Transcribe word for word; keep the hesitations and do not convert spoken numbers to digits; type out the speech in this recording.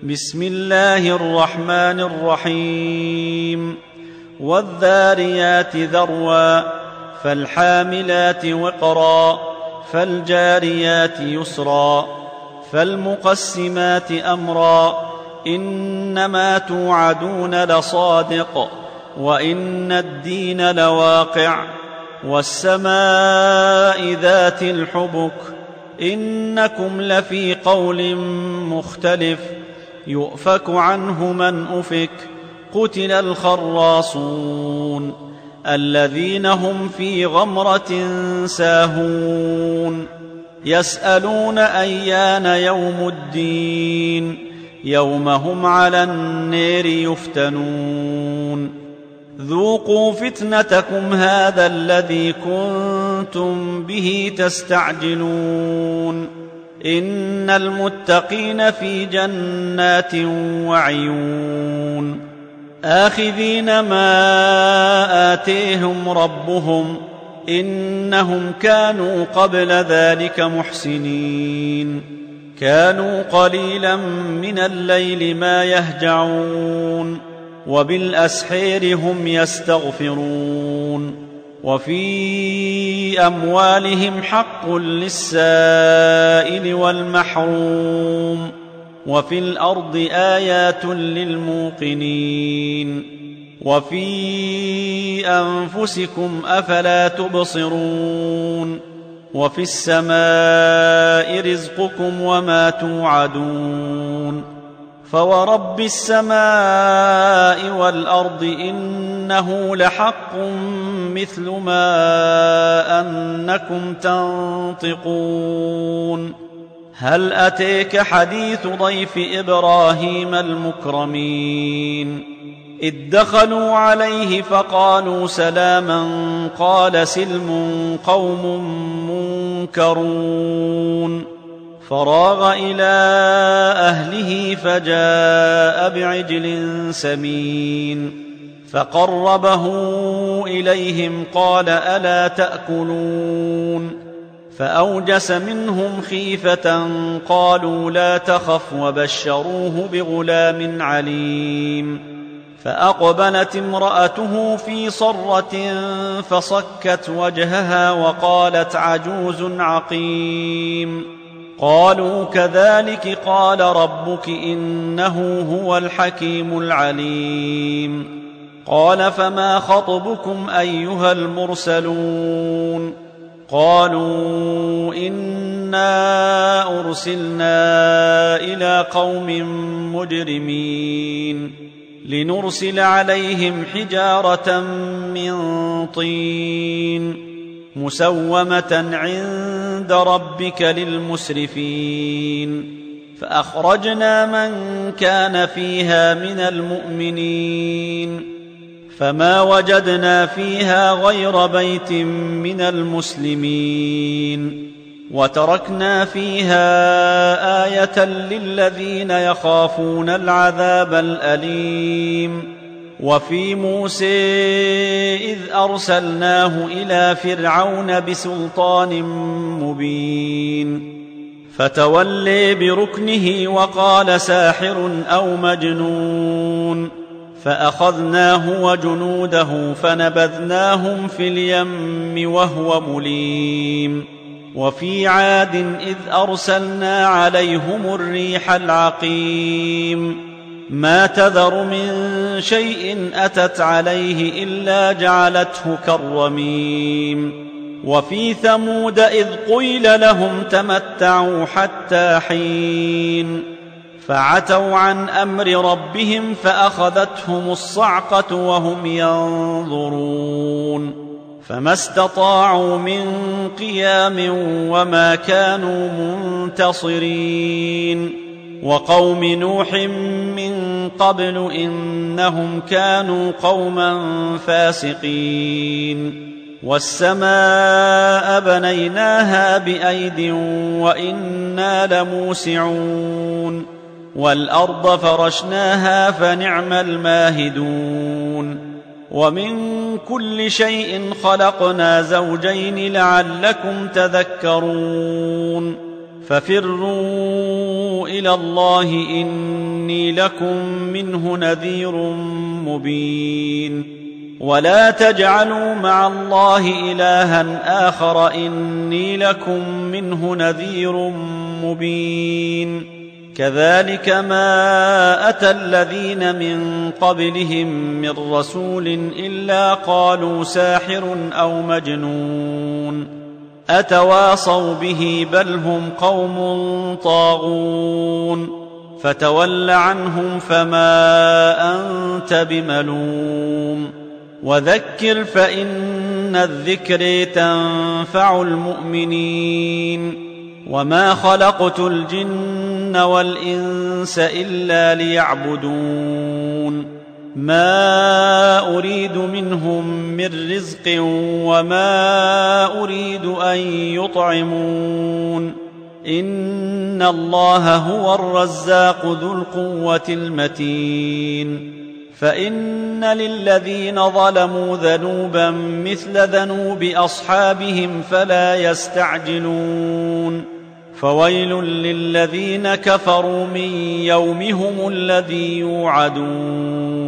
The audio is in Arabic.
بسم الله الرحمن الرحيم والذاريات ذروا فالحاملات وقرا فالجاريات يسرا فالمقسمات أمرا إنما توعدون لصادق وإن الدين لواقع والسماء ذات الحبك إنكم لفي قول مختلف يؤفك عنه من أفك قتل الخراصون الذين هم في غمرة ساهون يسألون أيان يوم الدين يوم هم على النار يفتنون ذوقوا فتنتكم هذا الذي كنتم به تستعجلون إن المتقين في جنات وعيون آخذين ما آتيهم ربهم إنهم كانوا قبل ذلك محسنين كانوا قليلا من الليل ما يهجعون وبالأسحير هم يستغفرون وفي أموالهم حق للسائل والمحروم وفي الأرض آيات للموقنين وفي أنفسكم أفلا تبصرون وفي السماء رزقكم وما توعدون فورب السماء والأرض إنه لحق مثل ما أنكم تنطقون هل أتيك حديث ضيف إبراهيم المكرمين إذ دخلوا عليه فقالوا سلاما قال سلم قوم منكرون فراغ إلى أهله فجاء بعجل سمين فقربه إليهم قال ألا تأكلون فأوجس منهم خيفة قالوا لا تخف وبشروه بغلام عليم فأقبلت امرأته في صرة فصكت وجهها وقالت عجوز عقيم قالوا كذلك قال ربك إنه هو الحكيم العليم قال فما خطبكم أيها المرسلون قالوا إنا أرسلنا إلى قوم مجرمين لنرسل عليهم حجارة من طين مسومة عند ربك للمسرفين فأخرجنا من كان فيها من المؤمنين فما وجدنا فيها غير بيت من المسلمين وتركنا فيها آية للذين يخافون العذاب الأليم وفي موسى إذ أرسلناه إلى فرعون بسلطان مبين فتولي بركنه وقال ساحر أو مجنون فأخذناه وجنوده فنبذناهم في اليم وهو مليم وفي عاد إذ أرسلنا عليهم الريح العقيم ما تذر من شيء أتت عليه إلا جعلته كالرميم وفي ثمود إذ قيل لهم تمتعوا حتى حين فعتوا عن أمر ربهم فأخذتهم الصعقة وهم ينظرون فما استطاعوا من قيام وما كانوا منتصرين وقوم نوح من قبل إنهم كانوا قوما فاسقين والسماء بنيناها بأيد وإنا لموسعون والأرض فرشناها فنعم الماهدون ومن كل شيء خلقنا زوجين لعلكم تذكرون ففروا إلى الله إني لكم منه نذير مبين ولا تجعلوا مع الله إلها آخر إني لكم منه نذير مبين كذلك ما أتى الذين من قبلهم من رسول إلا قالوا ساحر أو مجنون أتواصوا به بل هم قوم طاغون فتول عنهم فما أنت بملوم وذكر فإن الذكر تنفع المؤمنين وما خلقت الجن والإنس إلا ليعبدون ما أريد منهم من رزق وما أريد أن يطعمون إن الله هو الرزاق ذو القوة المتين فإن للذين ظلموا ذنوبا مثل ذنوب أصحابهم فلا يستعجلون فويل للذين كفروا من يومهم الذي يوعدون